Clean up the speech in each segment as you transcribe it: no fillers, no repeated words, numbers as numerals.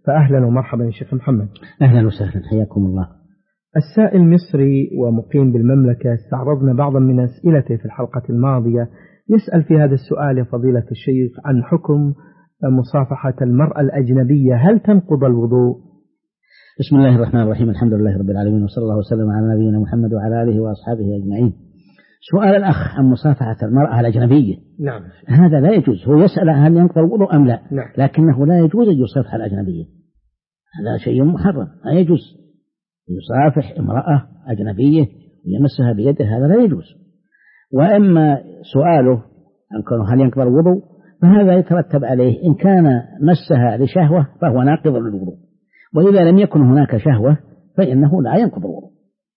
فأهلا ومرحبا يا شيخ محمد. أهلا وسهلا، حياكم الله. السائل مصري ومقيم بالمملكة، استعرضنا بعضا من أسئلته في الحلقة الماضية. يسأل في هذا السؤال يا فضيلة الشيخ عن حكم مصافحة المرأة الأجنبية، هل تنقض الوضوء؟ بسم الله الرحمن الرحيم، الحمد لله رب العالمين، وصلى الله وسلم على نبينا محمد وعلى آله وأصحابه أجمعين. سؤال الأخ عن مصافحة المرأة الأجنبية. نعم. هذا لا يجوز. هو يسأل هل ينقض الوضوء أم لا. نعم. لكنه لا يجوز أن يصافح الأجنبية، هذا شيء محرم، لا يجوز يصافح امرأة أجنبية ويمسها بيده، هذا لا يجوز. وأما سؤاله عن كونه هل ينقض الوضوء، فهذا يترتب عليه إن كان مسها لشهوة فهو ناقض للوضوء، وإذا لم يكن هناك شهوة فإنه لا ينقض الوضوء.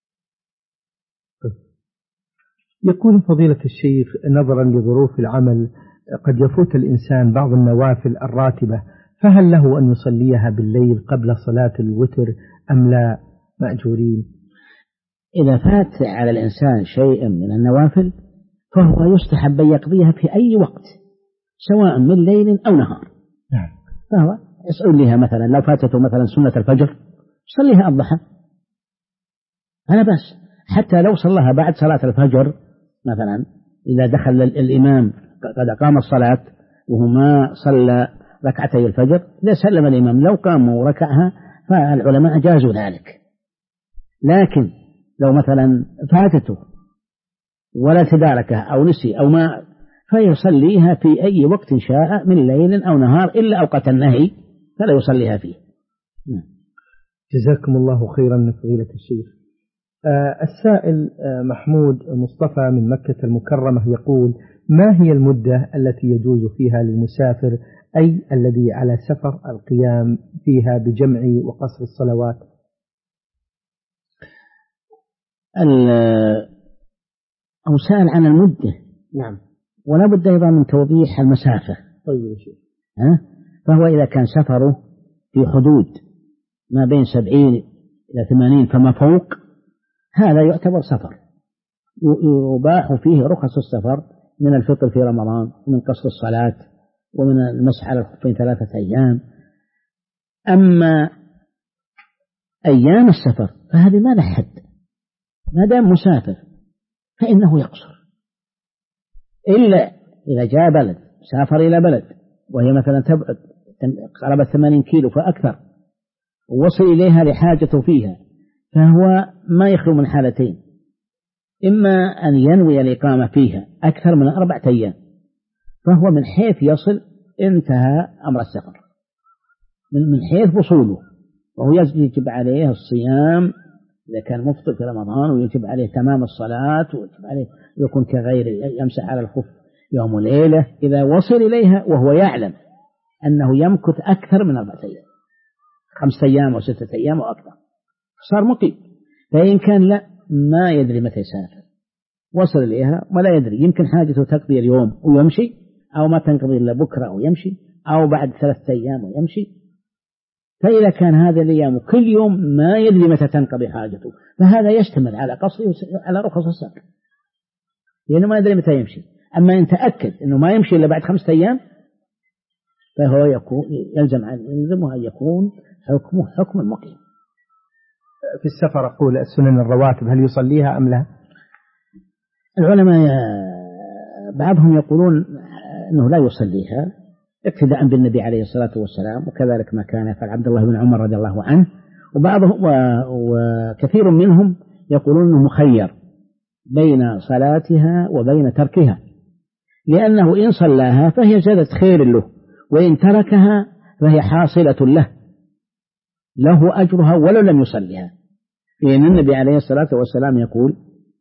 يقول فضيلة الشيخ نظرا لظروف العمل قد يفوت الإنسان بعض النوافل الراتبة، فهل له أن يصليها بالليل قبل صلاة الوتر أم لا مأجورين؟ إذا فات على الإنسان شيء من النوافل فهو يستحب أن يقضيها في أي وقت سواء من ليل أو نهار. نعم. فهو يصليها مثلا لو فاتته مثلا سنة الفجر يصليها الضحى، أنا بس حتى لو صلىها بعد صلاة الفجر مثلا، إذا دخل الإمام قد أقام الصلاة وهو ما صلى ركعتي الفجر، إذا سلم الإمام لو قام وركعها فالعلماء جازوا ذلك. لكن لو مثلا فاتته ولا تداركها أو نسي أو ما، فيصليها في أي وقت شاء من ليل أو نهار إلا أوقات النهي فلا يصليها فيه. جزاكم الله خيرا فضيلة الشيخ. السائل محمود مصطفى من مكة المكرمة يقول: ما هي المدة التي يجوز فيها للمسافر أي الذي على سفر القيام فيها بجمع وقصر الصلوات؟ أو سأل عن المدة. نعم. ولا بد أيضا من توضيح المسافة. طيب شيء. فهو إذا كان سفره في حدود ما بين 70 إلى 80 فما فوق، هذا يعتبر سفر، يباح فيه رخص السفر من الفطر في رمضان ومن قصر الصلاة ومن المسح على الخفين 3 أيام. أما أيام السفر فهذه ما لها حد، ما دام مسافر فإنه يقصر، إلا إذا جاء بلد سافر إلى بلد وهي مثلا تبعد قرابة 80 كيلو فأكثر ووصل إليها لحاجته فيها، فهو ما يخلو من حالتين: إما أن ينوي الإقامة فيها أكثر من 4 أيام فهو من حيث يصل انتهى أمر السفر من حيث وصوله، وهو يجب عليه الصيام إذا كان مفطر في رمضان، ويجب عليه تمام الصلاة، ويجب عليه يكون كغير يمسح على الخف يوم وليلة إذا وصل إليها وهو يعلم أنه يمكث أكثر من 4 أيام، 5 أيام و6 أيام وأكثر، صار مقيم. فإن كان لا ما يدري متى يسافر، وصل إليها ولا يدري، يمكن حاجته تقضي اليوم ويمشي، أو ما تنقضي إلا بكرة ويمشي، أو بعد 3 أيام ويمشي. فإذا كان هذا الأيام كل يوم ما يدري متى تنقضي حاجته، فهذا يشتمل على قصر على رخص السفر، لأنه ما يدري متى يمشي. أما إن تأكد أنه ما يمشي إلا بعد 5 أيام فهو يلزمه أن يكون حكمه حكم المقيم. في السفر أقول السنن الرواتب هل يصليها أم لا؟ العلماء بعضهم يقولون أنه لا يصليها اقتداء بالنبي عليه الصلاة والسلام، وكذلك ما كان يفعل عبد الله بن عمر رضي الله عنه. وبعضهم وكثير منهم يقولون أنه مخير بين صلاتها وبين تركها، لأنه إن صلاها فهي زادت خير له، وإن تركها فهي حاصلة له أجرها ولو لم يصلها، لأن النبي عليه الصلاة والسلام يقول: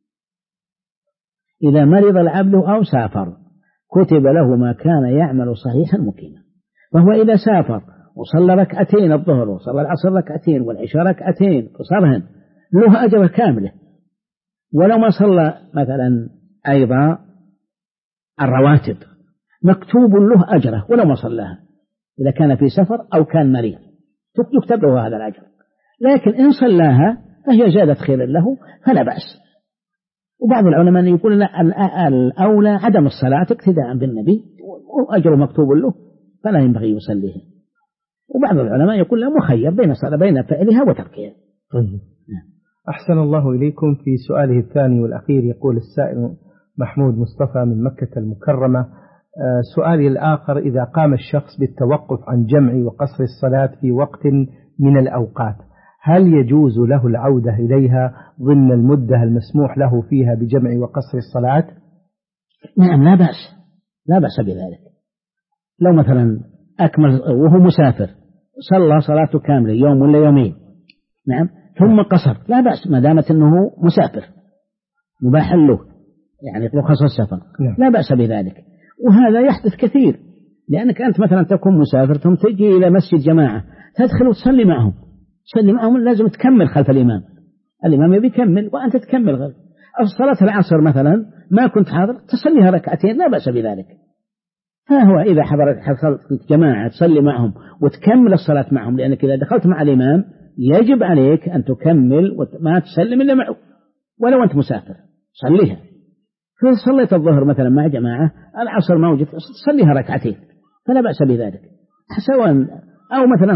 إذا مرض العبد أو سافر كتب له ما كان يعمل صحيحا مقيما. فهو إذا سافر وصلى 2 ركعتين الظهر وصلى العصر 2 ركعتين والعشاء 2 ركعتين قصرهن له أجر كاملة، ولو ما صلى مثلا أيضا الرواتب مكتوب له أجره ولو ما صلاها، إذا كان في سفر أو كان مريض يكتب له هذا الأجر. لكن إن صلاها فهي زادت خيرا له فلا بأس. وبعض العلماء يقول لا، الأولى عدم الصلاة اقتداء بالنبي، وأجر مكتوب له فلا ينبغي يصليه. وبعض العلماء يقول لا، مخير بين فعلها وتركها. طيب. أحسن الله إليكم. في سؤاله الثاني والأخير يقول السائل محمود مصطفى من مكة المكرمة: سؤالي الآخر: إذا قام الشخص بالتوقف عن جمع وقصر الصلاة في وقت من الأوقات، هل يجوز له العودة إليها ضمن المدة المسموح له فيها بجمع وقصر الصلاة؟ نعم، لا بأس بذلك. لو مثلا أكمل وهو مسافر، صلى صلاته كاملة يوم ولا يومين، نعم، ثم قصر، لا بأس ما دامت أنه مسافر مباح له، يعني رخص السفر، لا بأس بذلك. وهذا يحدث كثير، لأنك أنت مثلا تكون مسافر ثم تجي إلى مسجد جماعة، تدخل وتصلي معهم، لازم تكمل خلف الإمام يبي يكمل وأنت تكمل غير. أو صلاة العصر مثلا ما كنت حاضر، تصليها ركعتين، لا بأس بذلك. فهو إذا حصلت جماعة تصلي معهم وتكمل الصلاة معهم، لأنك إذا دخلت مع الإمام يجب عليك أن تكمل وما تسلم إلا معه، ولو أنت مسافر صليها. فصليت الظهر مثلا مع جماعة، العصر ما وجدت، تصليها ركعتين، فلا بأس بذلك. سواء أو مثلا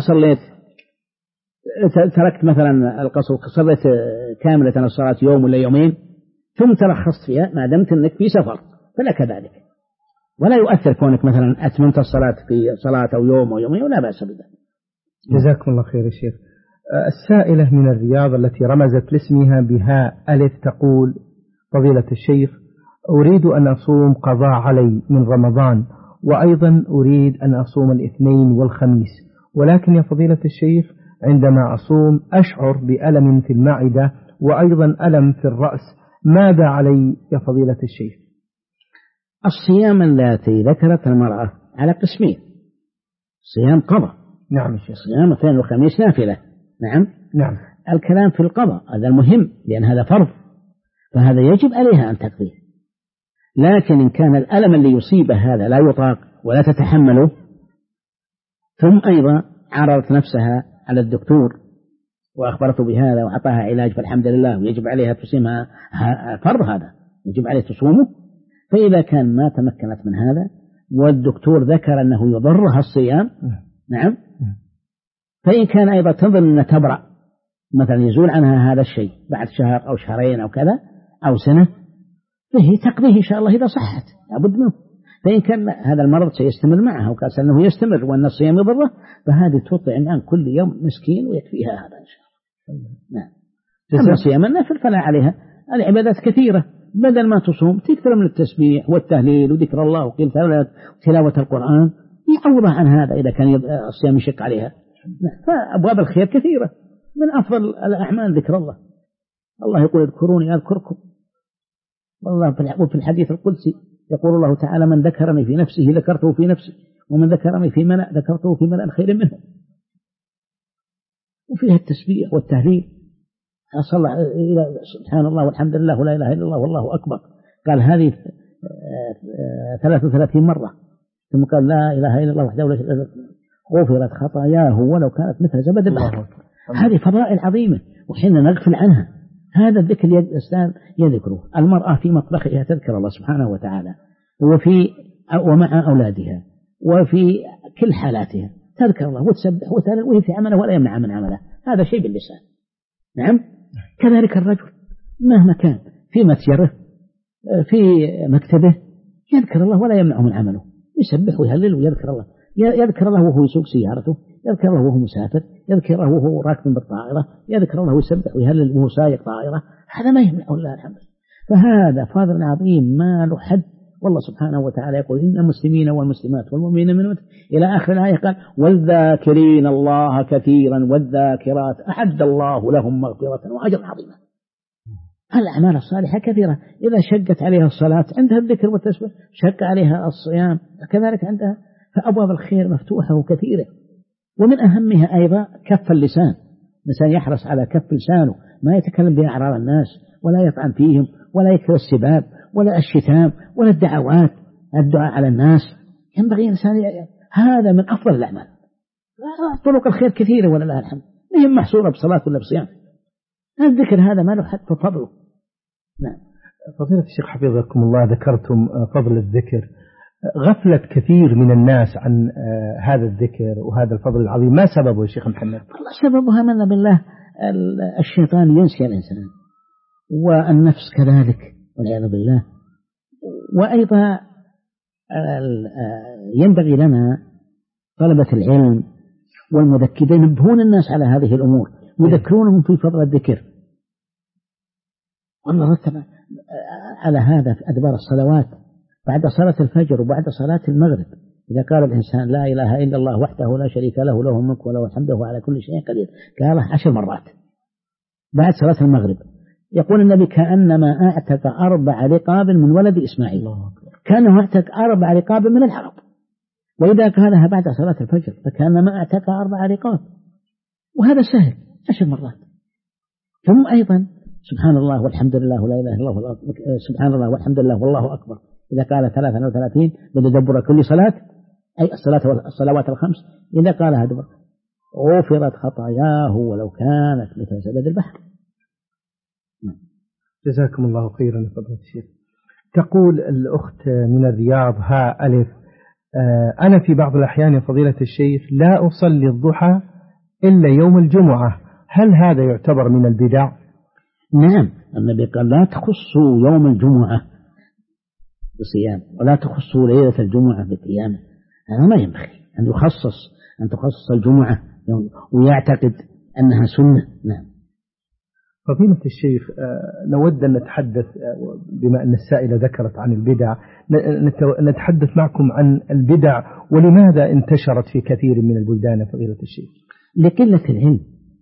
تركت مثلا القصر، صليت كاملة الصلاة يوم ولا يومين ثم ترخصت فيها، ما دمت أنك في سفر فلك ذلك، ولا يؤثر كونك مثلا أتممت الصلاة في صلاة أو يوم أو يومين، ولا بأس بذلك. جزاكم الله خير يا شيخ. السائلة من الرياض التي رمزت لاسمها بهاء ألف تقول: فضيلة الشيخ، أريد أن أصوم قضاء علي من رمضان، وأيضا أريد أن أصوم الاثنين والخميس، ولكن يا فضيلة الشيخ عندما أصوم أشعر بألم في المعدة وأيضا ألم في الرأس، ماذا علي يا فضيلة الشيخ؟ الصيام التي ذكرت المرأة على قسمين: صيام قضاء، نعم يا شيخ، صيام اثنين وخميس نافلة، نعم. الكلام في القضاء هذا المهم، لأن هذا فرض، فهذا يجب عليها أن تقضيه. لكن إن كان الألم اللي يصيبه هذا لا يطاق ولا تتحمله، ثم أيضا عرضت نفسها على الدكتور وأخبرته بهذا وأعطاها علاج، فالحمد لله، ويجب عليها تصومها، فرض هذا يجب عليه تصومه. فإذا كان ما تمكنت من هذا والدكتور ذكر أنه يضرها الصيام، نعم، فإن كان أيضا تظن أن تبرأ، مثلا يزول عنها هذا الشيء بعد شهر أو شهرين أو كذا أو سنة، فهي تقضيه إن شاء الله إذا صحت، لابد منه. فإن كان هذا المرض سيستمر معها وكان أنه يستمر وأن الصيام يضره، فهذه تطعم عن كل يوم مسكين ويكفيها هذا إن شاء الله. نعم. أما صيام النفل فلا عليها، العبادات كثيرة، بدل ما تصوم تكثر من التسبيح والتهليل وذكر الله وتلاوة القرآن، يعوضها عن هذا إذا كان الصيام يشق عليها. فأبواب الخير كثيرة، من أفضل الأعمال ذكر الله. الله يقول: اذكروني أذكركم. وفي الحديث القدسي يقول الله تعالى: من ذكرني في نفسه ذكرته في نفسي، ومن ذكرني في ملأ ذكرته في ملأ خير منه. وفيها التسبيح والتهليل، صلى إلى سبحان الله والحمد لله ولا إله إلا الله والله أكبر، قال هذه 33 مرة، ثم قال لا إله إلا الله وحده لا شريك له غفرت خطاياه ولو كانت مثل زبد البحر. هذه فضائل عظيمة وحين نغفل عنها. هذا الذكر الإنسان يذكره، المرأة في مطبخها تذكر الله سبحانه وتعالى، ومع أولادها وفي كل حالاتها تذكر الله وتسبح وتهلل، وهي في عمله ولا يمنع من عمله، هذا شيء باللسان. نعم. كذلك الرجل مهما كان في متجره في مكتبه يذكر الله ولا يمنعه من عمله، يسبح ويهلل ويذكر الله، يذكر الله وهو يسوق سيارته، يذكر الله وهو مسافر، يذكر الله وهو راكب بالطائرة، يذكر الله ويسبح ويهلل وهو سايق طائرة، هذا ما يمنعه الله الحمد. فهذا فضل عظيم ما له حد. والله سبحانه وتعالى يقول: إن المسلمين والمسلمات والمؤمنين من إلى آخر الآية، قال: والذاكرين الله كثيرا والذاكرات أعد الله لهم مغفرة وأجرا عظيما. الأعمال الصالحة كثيرة، إذا شقت عليها الصلاة عندها الذكر والتسبيح، شق عليها الصيام كذلك عندها، فأبواب الخير مفتوحة وكثيرة. ومن أهمها أيضا كف اللسان، الإنسان يحرص على كف لسانه، ما يتكلم بأعراض الناس ولا يطعن فيهم ولا يكثر السباب ولا الشتام ولا الدعوات، الدعاء على الناس. ينبغي الإنسان هذا من أفضل الأعمال. طرق الخير كثيرة ولله الحمد، مهم محصورة بصلاة ولا بصيام. الذكر هذا ما له حد فضله. نعم. فضيلة الشيخ حفظكم الله، ذكرتم فضل الذكر، غفلة كثير من الناس عن هذا الذكر وهذا الفضل العظيم، ما سببه يا شيخ محمد؟ والله سببها من بالله الشيطان ينسي الإنسان، والنفس كذلك والعياذ بالله. وأيضا ينبغي لنا طلبة العلم والمذكرين ينبهون الناس على هذه الأمور، يذكرونهم في فضل الذكر. والله رتب على هذا في أدبار الصلوات بعد صلاة الفجر وبعد صلاة المغرب، إذا قال الإنسان لا إله إلا الله وحده لا شريك له له الملك وله الحمد وهو على كل شيء قدير قاله 10 مرات بعد صلاة المغرب. يقول النبي كأنما أعتق 4 رقاب من ولد إسماعيل، كأنه أعتق 4 رقاب من العرب. وإذا قالها بعد صلاة الفجر فكأنما أعتق 4 رقاب، وهذا سهل 10 مرات. ثم أيضا سبحان الله والحمد لله ولا إله إلا الله، سبحان الله والحمد لله والله أكبر، إذا قال 33 بتدبر كل صلاة، أي الصلوات الخمس، إذا قالها دبر غفرت خطاياه ولو كانت مثل زبد البحر. جزاكم الله خيرا يا فضيلة الشيخ. تقول الأخت من الرياض ها ألف: أنا في بعض الأحيان يا فضيلة الشيخ لا أصلي الضحى إلا يوم الجمعة، هل هذا يعتبر من البدع؟ نعم، النبي قال لا تخصوا يوم الجمعة بصيام ولا تخصوا ليلة الجمعة بقيام. هذا ما ينبغي أن تخصص الجمعة ويعتقد أنها سنة. نعم. فضيلة الشيخ، نود أن نتحدث بما أن السائلة ذكرت عن البدع، نتحدث معكم عن البدع ولماذا انتشرت في كثير من البلدان فضيلة الشيخ؟ لقلة العلم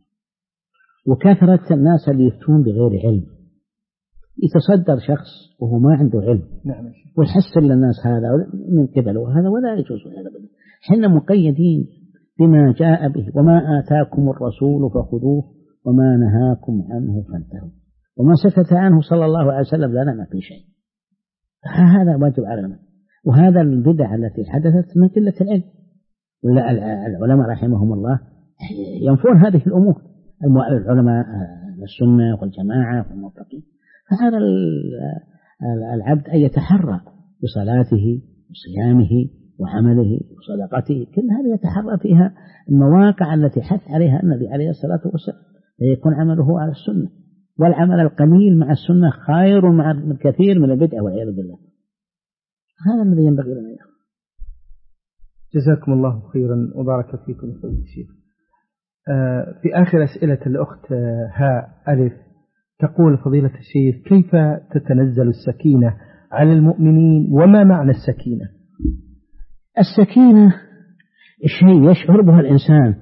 وكثرة الناس اللي يفتون بغير علم. يتصدر شخص وهو ما عنده علم، نعم، ويحسن للناس هذا من قبله هذا، ولا يجوز هذا. حنا مقيدين بما جاء به، وما آتاكم الرسول فخذوه وما نهاكم عنه فانتهوا، وما سكت عنه صلى الله عليه وسلم لنا ما في شيء. هذا واجب علينا. وهذا البدع التي حدثت من قلة العلم. العلماء رحمهم الله ينفون هذه الأمور، العلماء السنة والجماعة والمتقين. فهذا العبد أن يتحرى بصلاته وصيامه وعمله وصدقته، كل هذه يتحرى فيها المواقع التي حث عليها النبي عليه الصلاة والسلام، ليكون عمله على السنة. والعمل القليل مع السنة خير من الكثير من البدع والعياذ بالله. هذا الذي ينبغي لنا يا أخي. جزاكم الله خيرا وبارك فيكم فضيلة الشيخ. في آخر أسئلة الأخت ها ألف تقول فضيلة الشيخ: كيف تتنزل السكينة على المؤمنين وما معنى السكينة؟ السكينة شيء يشعر به الإنسان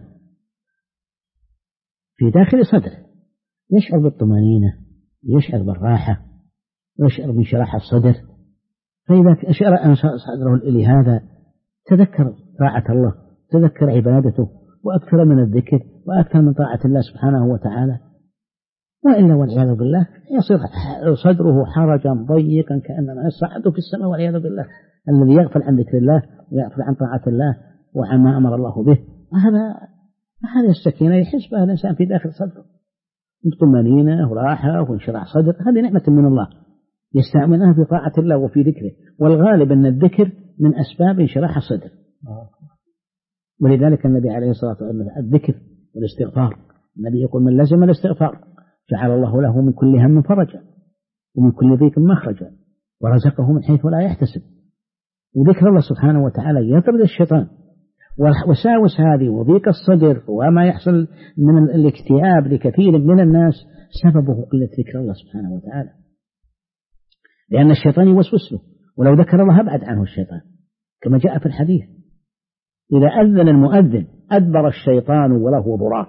في داخل صدره، يشعر بالطمأنينة، يشعر بالراحة، يشعر بانشراح الصدر. فإذا أشعر أن صدره لهذا تذكر طاعة الله، تذكر عبادته، وأكثر من الذكر وأكثر من طاعة الله سبحانه وتعالى. وإلا والعياذ بالله يصير صدره حرجا ضيقا كأنما يصعد في السماء والعياذ بالله. الذي يغفل عن ذكر الله ويغفل عن طاعة الله وعن ما أمر الله به، هذه السكينة يحس بها الإنسان في داخل صدره، طمأنينة وراحة وانشراح صدر. هذه نعمة من الله يستعملها في طاعة الله وفي ذكره. والغالب أن الذكر من أسباب انشراح الصدر. ولذلك النبي عليه الصلاة والسلام الذكر والاستغفار، النبي يقول: من لزم الاستغفار جعل الله له من كل هم فرجا ومن كل ضيق مخرجا ورزقه من حيث لا يحتسب. وذكر الله سبحانه وتعالى يطرد الشيطان وساوس هذه وضيق الصدر وما يحصل من الاكتئاب لكثير من الناس سببه قلة ذكر الله سبحانه وتعالى، لأن الشيطان يوسوس له، ولو ذكر الله أبعد عنه الشيطان، كما جاء في الحديث: إذا أذن المؤذن أدبر الشيطان وله ضراط.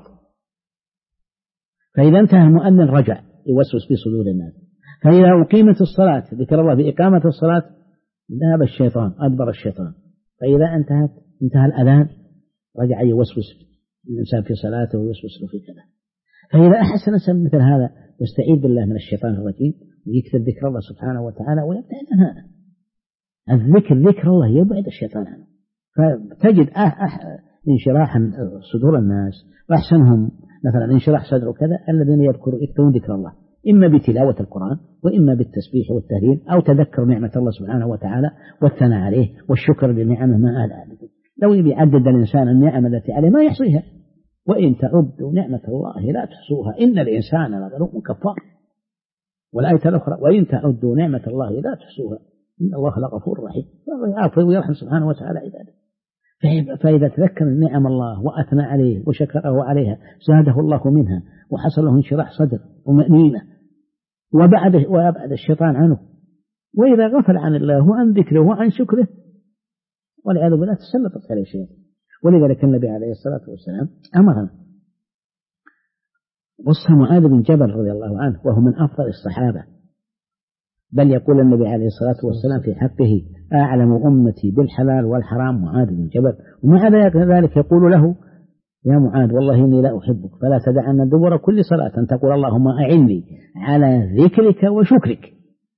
فإذا انتهى المؤذن رجع يوسوس في صدور الناس. فإذا أقيمت الصلاة ذكر الله بإقامة الصلاة ذهب الشيطان، أدبر الشيطان. فإذا انتهى الأذان رجع يوسوس الإنسان في صلاته ويوسوس له في كذا. فإذا أحسن الإنسان مثل هذا يستعيذ بالله من الشيطان الرجيم ويكثر ذكر الله سبحانه وتعالى ويبتعد عن هذا. ذكر الله يبعد الشيطان عنه. فتجد انشراح صدور الناس، وأحسنهم مثلا انشراح صدره كذا الذين يكثرون ذكر الله، إما بتلاوة القرآن وإما بالتسبيح والتهليل أو تذكر نعمة الله سبحانه وتعالى والثناء عليه والشكر بنعمه ما أهلها. لو يبي يعدد الإنسان النعم التي عليه ما يحصيها، وإن تعدوا نعمة الله لا تحصوها إن الإنسان لظلوم كفار. والآية الأخرى وإن تعدوا نعمة الله لا تحصوها إن الله لغفور رحيم. الله يعفو ويرحم سبحانه وتعالى عباده. فإذا تذكر نعم الله وأثنى عليه وشكره عليها زاده الله منها وحصل له انشراح صدر ومأنينة وأبعد الشيطان عنه. وإذا غفل عن الله وعن ذكره وعن شكره والعياذ بالله تسلطت عليه الشيطان. ولذلك النبي عليه الصلاة والسلام أمرنا. وصى معاذ بن جبل رضي الله عنه وهو من أفضل الصحابة، بل يقول النبي عليه الصلاة والسلام في حقه أعلم أمتي بالحلال والحرام معاذ بن جبل. ومع ذلك يقول له يا معاذ والله إني لا أحبك فلا تدعن دبر كل صلاة أن تقول اللهم أعني على ذكرك وشكرك.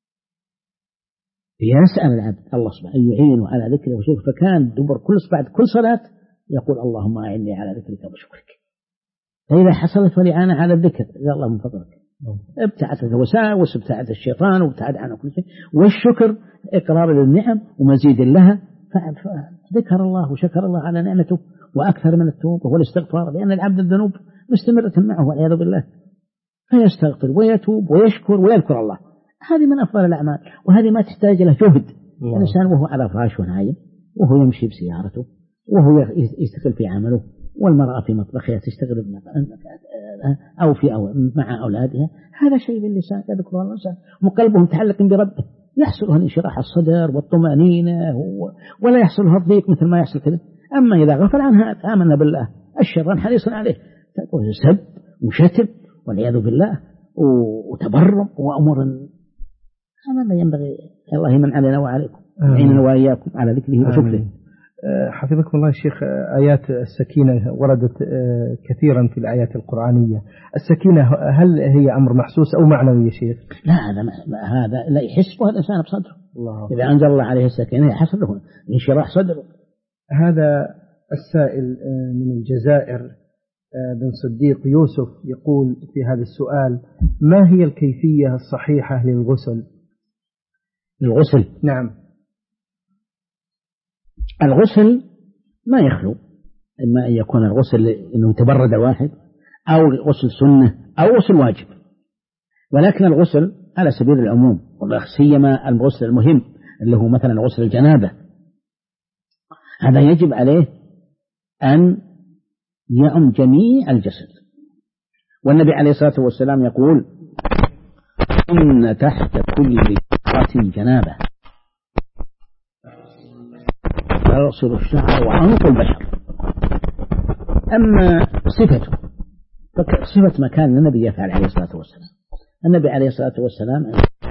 يسأل العبد الله سبحانه أن يعينه على ذكره وشكرك، فكان دبر بعد كل صلاة يقول اللهم أعني على ذكرك وشكرك. فإذا حصلت والإعانة على الذكر يا الله من فضلك ابتعدت الوساوس وابتعد الشيطان وابتعد عنه كل شيء. والشكر إقرار للنعم ومزيد لها، فذكر الله وشكر الله على نعمته وأكثر من التوبة والاستغفار، لأن العبد الذنوب مستمرة معه والعياذ بالله، فيستغفر ويتوب ويشكر ويذكر الله. هذه من أفضل الأعمال، وهذه ما تحتاج إلى جهد. الإنسان وهو على فراش ونايم وهو يمشي بسيارته وهو يستقل في عمله، والمرأة في مطبخها تشتغل أو مع أولادها، هذا شيء باللسان يذكر الله وقلبه متعلق بربه، يحصل له انشراح الصدر والطمأنينة ولا يحصل له الضيق مثل ما يحصل كذا. أما إذا غفل عنها آمنا بالله الشيطان حريص عليه، تقول سب وشتم والعياذ بالله وتبرم وأمور. هذا لا ينبغي. الله يمن علينا وعليكم يعيننا وإياكم على ذكره وشكره. حفظكم الله الشيخ. آيات السكينة وردت كثيرا في الآيات القرآنية. السكينة هل هي أمر محسوس أو معنوي يا شيخ؟ لا، هذا لا يحس به الإنسان بصدره. إذا أنزل الله عليه السكينة يحصل له انشراح صدره. هذا السائل من الجزائر بن صديق يوسف يقول في هذا السؤال: ما هي الكيفية الصحيحة للغسل؟ الغسل؟ نعم. الغسل ما يخلو، إما أن يكون الغسل إنه يتبرد واحد، أو غسل سنة، أو غسل واجب. ولكن الغسل على سبيل العموم، سيما الغسل المهم اللي هو مثلا غسل الجنابة، هذا يجب عليه أن يعم جميع الجسد. والنبي عليه الصلاة والسلام يقول: إن تحت كل ذرة جنابة، يغسل الشعر وعنق البشر. أما صفته صفة ما كان النبي يفعل عليه الصلاة والسلام. النبي عليه الصلاة والسلام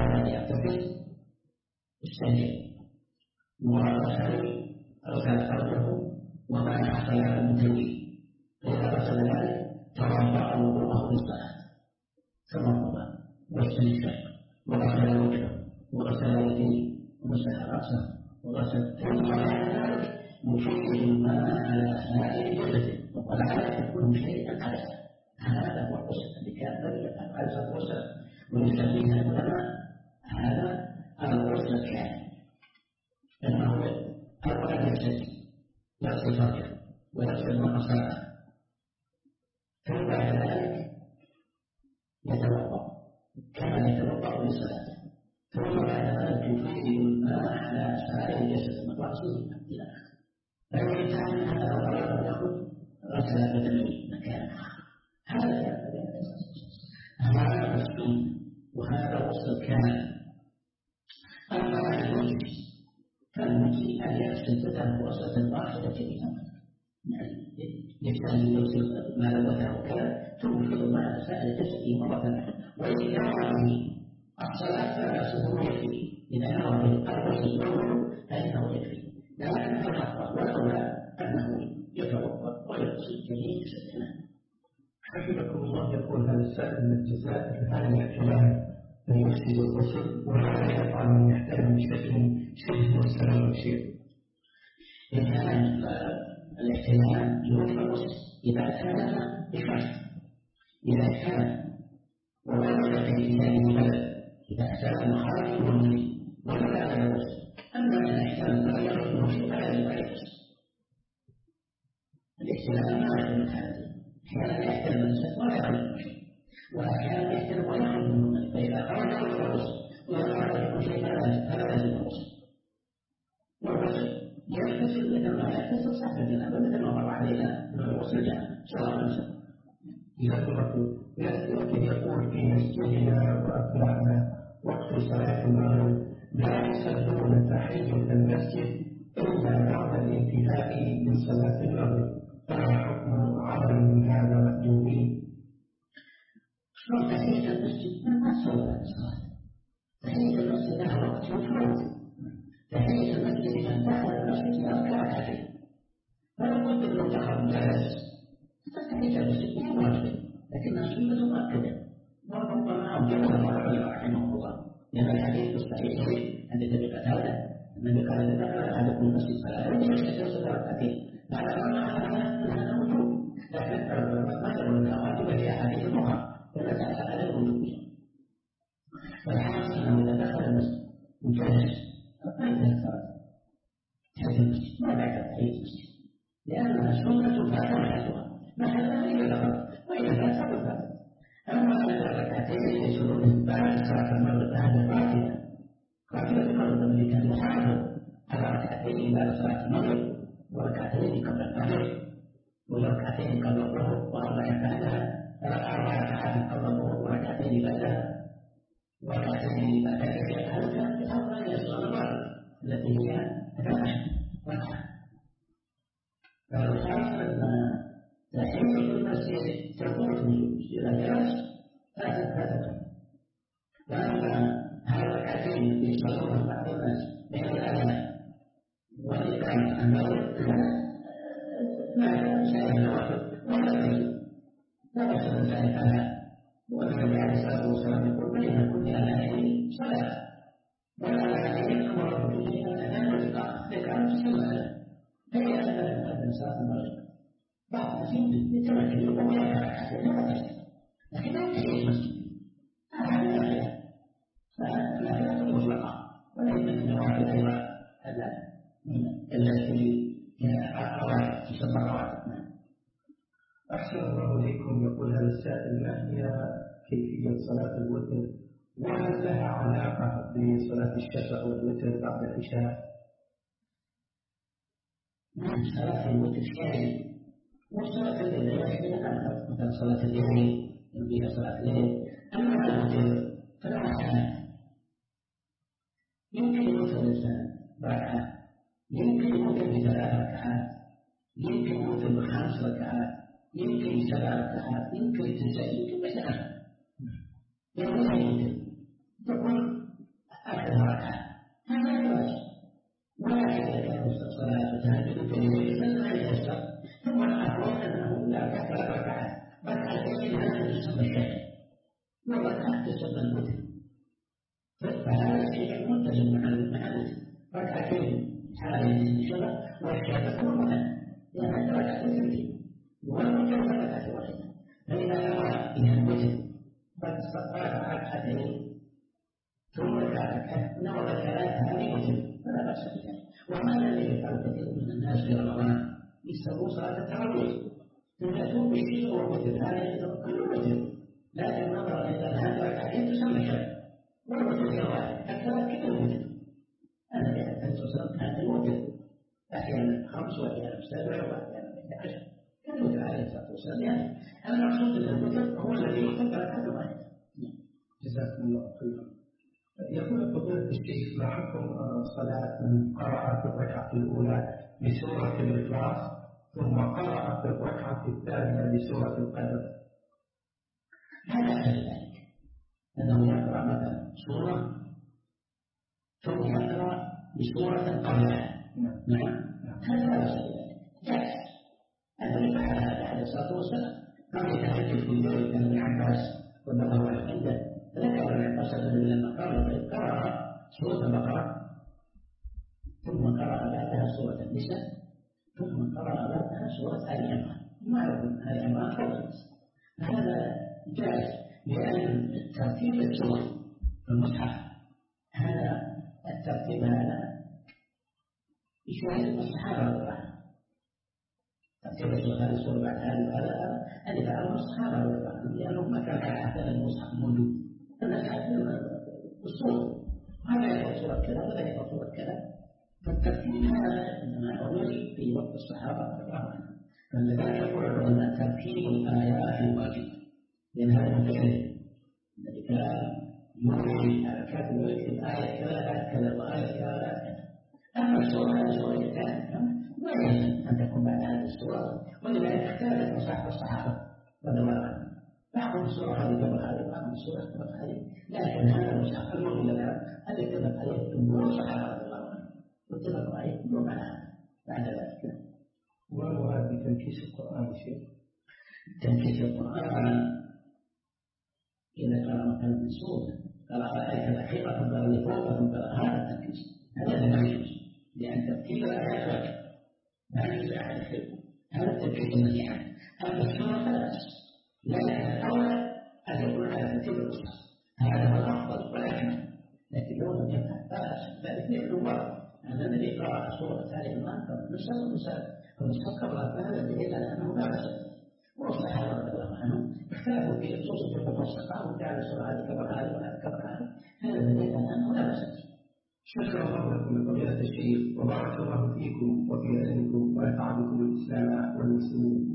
حفظكم الله. يقول هذا السائل من الجزائر: هل الاحتمال أن يفسد الغسل ولا يفعل من يحترم بشكل شبه مستمر وشيء؟ الاحتمال يوجد الغسل إذا كان بشرط، إذا كان ولا إذا احتاج مخالف المسلم ولا لا يجوز. أما إذا احتاج غير المسلم فلا يجوز. الاحتلال ما يكون هذا أحيانا يحتل المسلم ولا يخرج المسلم، وأحيانا يحتل ويخرج المسلم، فإذا خرج الفرس وخرج المسلم فلا يجوز المسلم. والرجل يغتسل مثل ما يغتسل صاحب الجنابة مثل ما مر علينا في الغسل الجنابة سواء المسلم. يذكر يقول في مسجدنا وأبنائنا وقت صلاة المغرب لا يصلون تحية المسجد إلا بعد الانتهاء من صلاة المغرب، فما حكم عمل من هذا مأجورين؟ شرط تحية المسجد ما صلى الصلاة. تحية المسجد لها وقت مفروض. تحية المسجد إذا دخل المسجد يركع ركعتين، فلو كنت لو دخل جالس فتحية المسجد هي واجبة، لكنها سنة مؤكدة. وربما أوجبها العلماء رحمه الله، لأن الحديث الصحيح عند أبي قتادة النبي قال إذا دخل أحدكم المسجد فلا يجلس حتى يصلي ركعتين. فعلى هذا وجوب، لكن مثل الواجب هي أحاديث أخرى التي على الوجوب. والحاصل أنه إذا دخل المسجد وجلس فما يتأثر تحية المسجد ما بعد تحية المسجد، لأنها سنة فاتحتها مثلا إلى الأرض وإلى فاتحة. أما أن الركعتين يصلون بعد صلاة المغرب هذا باطلا. قاتل المغرب الذي كان يحافظ على ركعتين بعد صلاة المغرب وركعتين قبل المغرب وركعتين قبل الظهر وأربع ركعات قبل الظهر وركعتين بعدها وركعتين بعد ذلك. هذا كان يحافظ على صلاة المغرب التي هي ركعة. فالحاصل أن تحية المسجد تكون إذا جلس هذا. وأما هذا الركعتين يصلون بعض الناس بين الأذان والإقامة المغرب لا شيء لا بأس من ذلك. والنبي عليه الصلاة والسلام يقول بين كل أذانين صلاة، والأذانين أمر به الأذان والإقامة الإقامة صلاة. فإذا أذن صلاة المغرب بعض الناس يتمكن ويركع ركعتين لكن لا يحيي المسجد. هذا لا فلا تكون مطلقة، ولكن النوافل أيضا التي هي رواتب تسمى رواتب. أحسن الله إليكم. يقول هذا السائل ما هي كيفية صلاة الوتر، وهل لها علاقة بصلاة الشفع والوتر بعد العشاء؟ صلاة الوتر شيء وصلاة الليل مثلا صلاة الليل ينبغي صلاة الليل. أما الوتر فلا حاجة، يمكن يوتر الإنسان بركعات، يمكن يوتر بثلاث ركعات، يمكن يوتر بخمس ركعات، يمكن بسبع ركعات، يمكن بتسع، يمكن بسبع. يقول يوتر تقول أكثر ركعات هذا الواجب، ولكن إذا كان صلاة وتهجد بالليل فلا يتيسر. ثم الأقوال أنه لا كثر ركعات، ركعتين هذا يسمى الشيء وركعات تسمى الوتر. فهذا شيء متزن مع الوتر، ركعتين حالين الشبه والشبه كلها لأنها ركعتين كثير والوتر ركعة واحدة. فإذا نوى بها الوتر فركع ركعتين ثم ركعة نوى ثلاثة هذه وتر فلا بأس بذلك. وهذا الذي يفعل كثير من الناس في رمضان يستووا صلاة التراويح ثم يأتون بالشيء والوتر، هذا يتوكل الوتر، لكن نظرا إلى هذا ركعتين تسمى شيء والوتر هي واحد أكثر كثير الوتر. أنا لأن تصل هذا الوتر أحيانا 5 وأحيانا 7 وأحيانا 11 كالوتر عليه الصلاة والسلام. يعني المقصود أن الوتر هو الذي يختبر هذا واحد. جزاكم الله خيرا. يقول فضيلة الشيخ ما حكم صلاة من قرأ في الركعة الأولى بسورة الإخلاص ثم قرأ في الركعة الثانية بسورة القدر؟ هذا ذلك أنه يقرأ مثلا سورة ثم يقرأ بسورة قبلها. نعم هذا لا بأس بذلك، جائز. النبي فعل هذا عليه الصلاة والسلام. كان يتهجد في الليل كان ابن عباس رضي الله عنه ذكر ابن عباس لما قرأ سورة البقرة ثم قرأ بعدها سورة النساء ثم قرأ بعدها سورة آل عمران. ما يكون آل عمران فوق النساء، هذا جائز. لأن ترتيب السور في المصحف هذا الترتيب هذا يشاهد الصحابة رضي الله عنهم. ترتيب السور هذا السور بعد هذا فعله الصحابة رضي الله عنهم لأنه ما كان حتى المصحف موجود الناس عارفين الصور هذا يقرأ سورة كذا وهذا يقرأ سورة كذا. فالترتيب هذا إنما أولي في وقت الصحابة رضي الله عنهم. فلذلك يقول العلماء ترتيب الآيات واجب لأن هذا مفسر الذي كان يوحي على كاتب ويكتب آية كذا آية كذا وآية كذا آية كذا. أما السورة هذه السورة الثانية ما يجب أن تكون بعد هذه السورة ولذلك اختلفت مصاحف الصحابة رضي الله عنهم. بعضهم السورة هذه قبل هذه بعضهم السورة قبل هذه لكن هذا المصحف المؤمن لنا هذا اتفق عليه جمهور الصحابة رضي الله عنهم واتفقوا عليه كلهم بعد ذلك. والمراد بتنكيس القرآن شيء تنكيس القرآن إذا كان مثلا من سورة قرأ الآية الأخيرة قبل اللي فوقها قبل هذا التنكيس هذا لا يجوز لأن ترتيب الآيات واجب لا يجوز أحد يخلقه هذا التنكيس الذي عنه. أما السورة فلا بأس لكن الأول أن يكون على ترتيب المصحف هذا هو الأفضل لكن لو لم يفعل فلا ذلك لأنه هذا الذي قرأ سورة آل عمران فالمصحف قبل هذا دليل على أنه لا بأس. والصحابة رضي الله عنهم اختلفوا في خصوص في الفقه وجعل السورة هذه كبر هذه وهذا كبر هذا دليل على أنه لا بأس. شكرا الله لكم فضيلة الشيخ وبارك الله فيكم وفي علمكم ونفع بكم الإسلام والمسلمين.